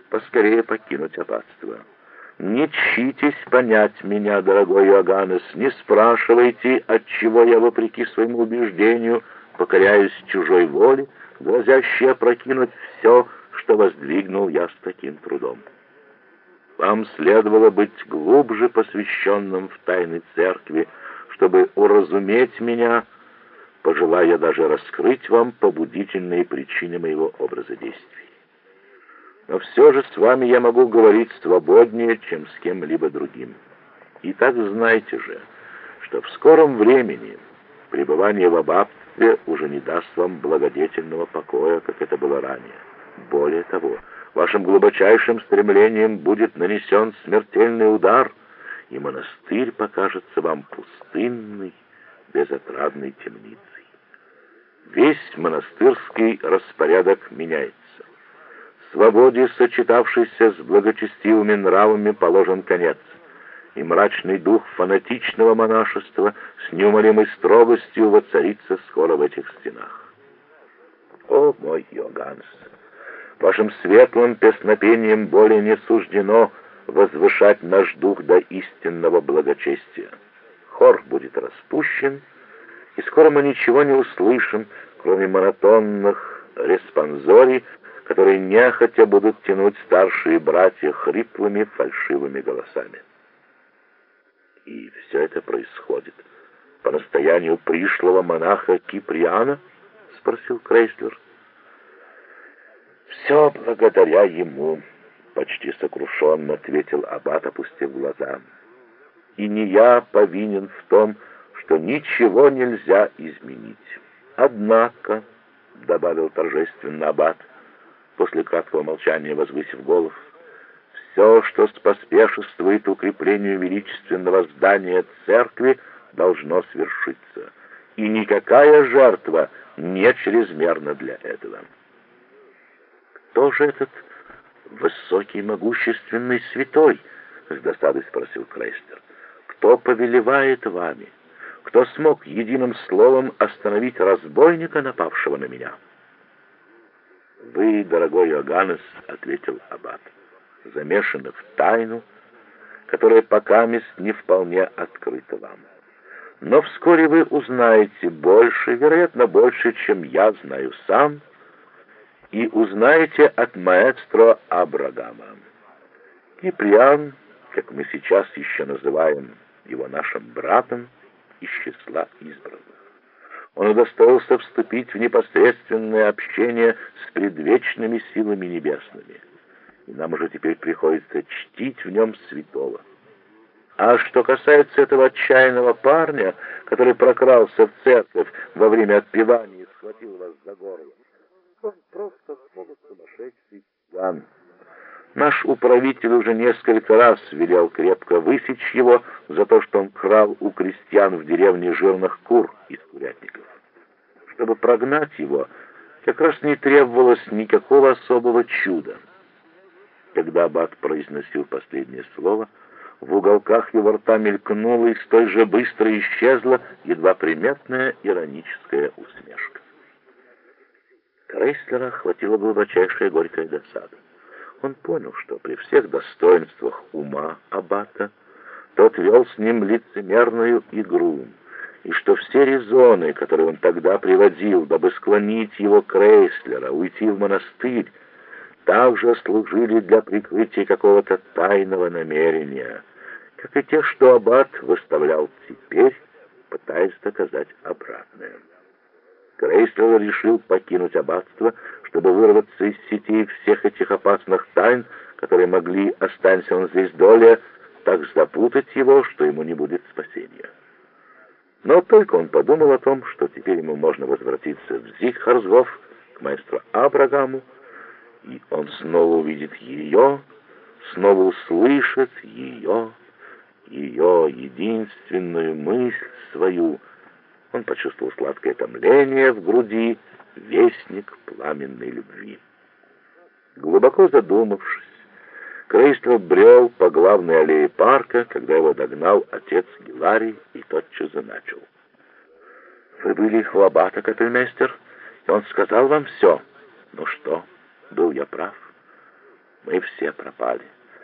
поскорее покинуть аббатство. Не чтитесь понять меня, дорогой Иоганнес, не спрашивайте, отчего я, вопреки своему убеждению, покоряюсь чужой воле, грозящей опрокинуть все, что воздвигнул я с таким трудом. Вам следовало быть глубже посвященным в тайны церкви, чтобы уразуметь меня, пожелая даже раскрыть вам побудительные причины моего образа действий. Но все же с вами я могу говорить свободнее, чем с кем-либо другим. И так знайте же, что в скором времени пребывание в аббатстве уже не даст вам благодетельного покоя, как это было ранее. Более того, вашим глубочайшим стремлением будет нанесен смертельный удар, и монастырь покажется вам пустынной, безотрадной темницей. Весь монастырский распорядок меняется. Свободе, сочетавшейся с благочестивыми нравами, положен конец, и мрачный дух фанатичного монашества с неумолимой строгостью воцарится скоро в этих стенах. О, мой Иоганнес, вашим светлым песнопением более не суждено возвышать наш дух до истинного благочестия. Хор будет распущен, и скоро мы ничего не услышим, кроме монотонных респонзорий, которые нехотя будут тянуть старшие братья хриплыми фальшивыми голосами. И все это происходит по настоянию пришлого монаха Киприана? — спросил Крейслер. «Все благодаря ему», — почти сокрушенно ответил аббат, опустив глаза. «И не я повинен в том, что ничего нельзя изменить. Однако», — добавил торжественно аббат, после краткого молчания возвысив голос, «все, что споспешествует укреплению величественного здания церкви, должно свершиться, и никакая жертва не чрезмерна для этого». «Кто же этот высокий, могущественный святой?» — с досадой спросил Крейслер. «Кто повелевает вами? Кто смог единым словом остановить разбойника, напавшего на меня?» «Вы, дорогой Иоганнес, — ответил аббат, — замешаны в тайну, которая покамест не вполне открыта вам. Но вскоре вы узнаете больше, вероятно, больше, чем я знаю сам, и узнаете от маэстро Абрагама. Киприан, как мы сейчас еще называем его нашим братом, из числа избранных. Он удостоился вступить в непосредственное общение с предвечными силами небесными, и нам уже теперь приходится чтить в нем святого. А что касается этого отчаянного парня, который прокрался в церковь во время отпевания и схватил вас за горло, он просто сумасшедший пьян. Наш управитель уже несколько раз велел крепко высечь его за то, что он крал у крестьян в деревне жирных кур из курятников. Чтобы прогнать его, как раз не требовалось никакого особого чуда. Когда аббат произносил последнее слово, в уголках его рта мелькнула и столь же быстро исчезла едва приметная ироническая усмешка. Крейслера охватила глубочайшая горькая досада. Он понял, что при всех достоинствах ума аббата тот вел с ним лицемерную игру, и что все резоны, которые он тогда приводил, дабы склонить его Крейслера уйти в монастырь, также служили для прикрытия какого-то тайного намерения, как и те, что аббат выставлял теперь, пытаясь доказать обратное. Крейслер решил покинуть аббатство, чтобы вырваться из сетей всех этих опасных тайн, которые могли, останься он здесь доля, так запутать его, что ему не будет спасения. Но только он подумал о том, что теперь ему можно возвратиться в Зигхарсгоф к маэстро Абрагаму, и он снова увидит ее, снова услышит ее единственную мысль свою. Он почувствовал сладкое томление в груди, вестник пламенной любви. Глубоко задумавшись, Крейслер брел по главной аллее парка, когда его догнал отец Гиларий и тотчас заначал. «Вы были у аббата, капельмейстер, и он сказал вам все. Ну что, был я прав?» Мы все пропали.